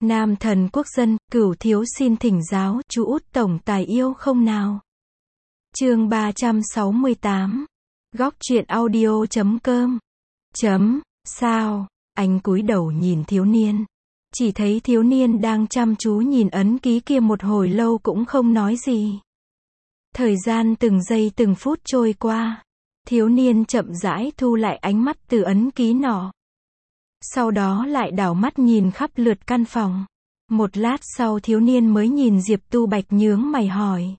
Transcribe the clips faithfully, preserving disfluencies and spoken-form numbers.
Nam thần quốc dân, cửu thiếu xin thỉnh giáo, chú út tổng tài yêu không nào? Chương ba trăm sáu mươi tám. Góc truyện audio chấm com. Chấm, sao? Anh cúi đầu nhìn thiếu niên. Chỉ thấy thiếu niên đang chăm chú nhìn ấn ký kia một hồi lâu cũng không nói gì. Thời gian từng giây từng phút trôi qua. Thiếu niên chậm rãi thu lại ánh mắt từ ấn ký nọ. Sau đó lại đảo mắt nhìn khắp lượt căn phòng. Một lát sau thiếu niên mới nhìn Diệp Tu Bạch nhướng mày hỏi.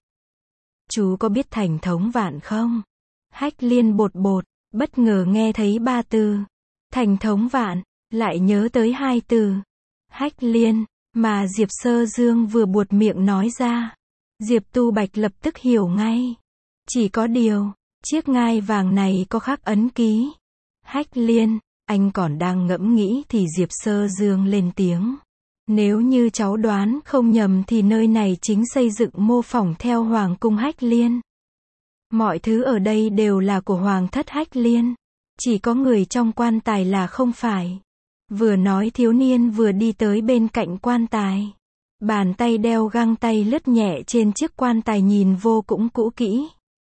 Chú có biết thành thống vạn không? Hách Liên bột bột, bất ngờ nghe thấy ba từ. Thành thống vạn, lại nhớ tới hai từ. Hách Liên, mà Diệp Sơ Dương vừa buột miệng nói ra. Diệp Tu Bạch lập tức hiểu ngay. Chỉ có điều, chiếc ngai vàng này có khắc ấn ký. Hách Liên, anh còn đang ngẫm nghĩ thì Diệp Sơ Dương lên tiếng. Nếu như cháu đoán không nhầm thì nơi này chính xây dựng mô phỏng theo Hoàng cung Hách Liên. Mọi thứ ở đây đều là của Hoàng thất Hách Liên. Chỉ có người trong quan tài là không phải. Vừa nói thiếu niên vừa đi tới bên cạnh quan tài. Bàn tay đeo găng tay lướt nhẹ trên chiếc quan tài nhìn vô cũng cũ kỹ.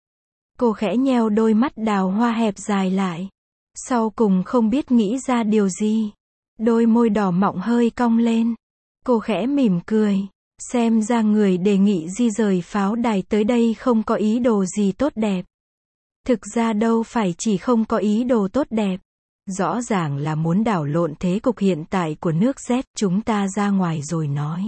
Cô khẽ nheo đôi mắt đào hoa hẹp dài lại. Sau cùng không biết nghĩ ra điều gì. Đôi môi đỏ mọng hơi cong lên. Cô khẽ mỉm cười. Xem ra người đề nghị di rời pháo đài tới đây không có ý đồ gì tốt đẹp. Thực ra đâu phải chỉ không có ý đồ tốt đẹp. Rõ ràng là muốn đảo lộn thế cục hiện tại của nước Z. Chúng ta ra ngoài rồi nói.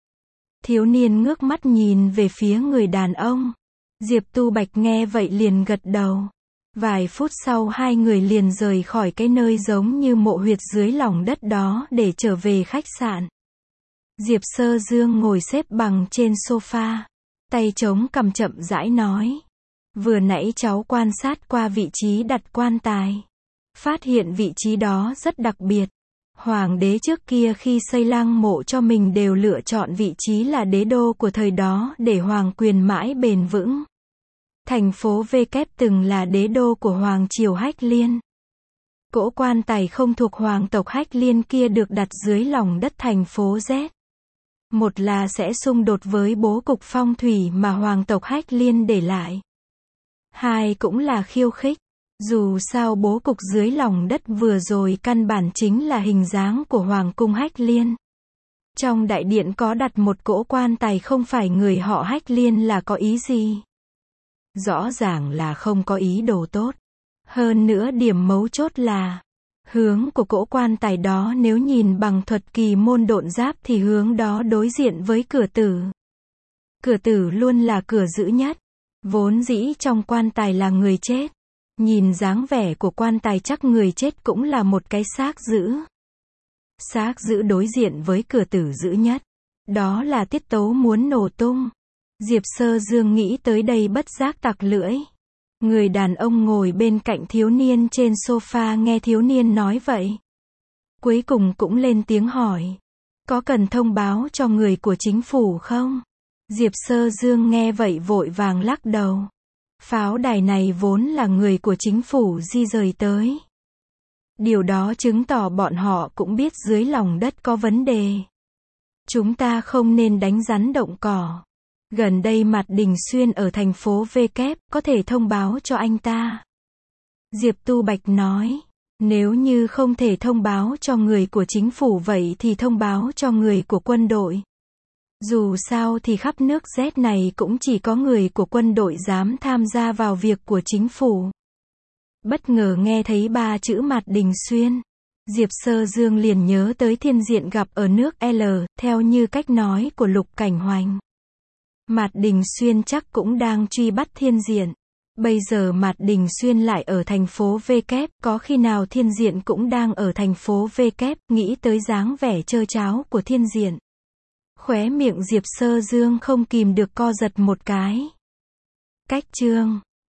Thiếu niên ngước mắt nhìn về phía người đàn ông. Diệp Tu Bạch nghe vậy liền gật đầu. Vài phút sau hai người liền rời khỏi cái nơi giống như mộ huyệt dưới lòng đất đó để trở về khách sạn. Diệp Sơ Dương ngồi xếp bằng trên sofa. Tay chống cằm chậm rãi nói. Vừa nãy cháu quan sát qua vị trí đặt quan tài. Phát hiện vị trí đó rất đặc biệt. Hoàng đế trước kia khi xây lăng mộ cho mình đều lựa chọn vị trí là đế đô của thời đó để hoàng quyền mãi bền vững. Thành phố V kép từng là đế đô của Hoàng triều Hách Liên. Cỗ quan tài không thuộc hoàng tộc Hách Liên kia được đặt dưới lòng đất thành phố Z. Một là sẽ xung đột với bố cục phong thủy mà hoàng tộc Hách Liên để lại. Hai cũng là khiêu khích. Dù sao bố cục dưới lòng đất vừa rồi căn bản chính là hình dáng của Hoàng cung Hách Liên. Trong đại điện có đặt một cỗ quan tài không phải người họ Hách Liên là có ý gì? Rõ ràng là không có ý đồ tốt. Hơn nữa điểm mấu chốt là hướng của cỗ quan tài đó nếu nhìn bằng thuật kỳ môn độn giáp thì hướng đó đối diện với cửa tử. Cửa tử luôn là cửa giữ nhất. Vốn dĩ trong quan tài là người chết. Nhìn dáng vẻ của quan tài chắc người chết cũng là một cái xác giữ. Xác giữ đối diện với cửa tử giữ nhất. Đó là tiết tấu muốn nổ tung. Diệp Sơ Dương nghĩ tới đây bất giác tặc lưỡi. Người đàn ông ngồi bên cạnh thiếu niên trên sofa nghe thiếu niên nói vậy. Cuối cùng cũng lên tiếng hỏi. Có cần thông báo cho người của chính phủ không? Diệp Sơ Dương nghe vậy vội vàng lắc đầu. Pháo đài này vốn là người của chính phủ di rời tới. Điều đó chứng tỏ bọn họ cũng biết dưới lòng đất có vấn đề. Chúng ta không nên đánh rắn động cỏ. Gần đây Mạt Đình Xuyên ở thành phố V kép, có thể thông báo cho anh ta. Diệp Tu Bạch nói. Nếu như không thể thông báo cho người của chính phủ vậy thì thông báo cho người của quân đội. Dù sao thì khắp nước Z này cũng chỉ có người của quân đội dám tham gia vào việc của chính phủ. Bất ngờ nghe thấy ba chữ Mạt Đình Xuyên. Diệp Sơ Dương liền nhớ tới Thiên Diện gặp ở nước L, theo như cách nói của Lục Cảnh Hoành. Mạt Đình Xuyên chắc cũng đang truy bắt Thiên Diện. Bây giờ Mạt Đình Xuyên lại ở thành phố V kép, có khi nào Thiên Diện cũng đang ở thành phố V kép, nghĩ tới dáng vẻ trơ tráo của Thiên Diện. Khóe miệng Diệp Sơ Dương không kìm được co giật một cái. Cách chương